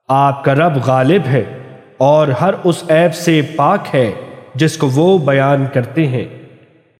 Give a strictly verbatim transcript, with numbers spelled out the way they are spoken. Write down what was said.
आपका रब गालिब है और हर उस ऐब से पाक है जिसको वो बयान करते हैं।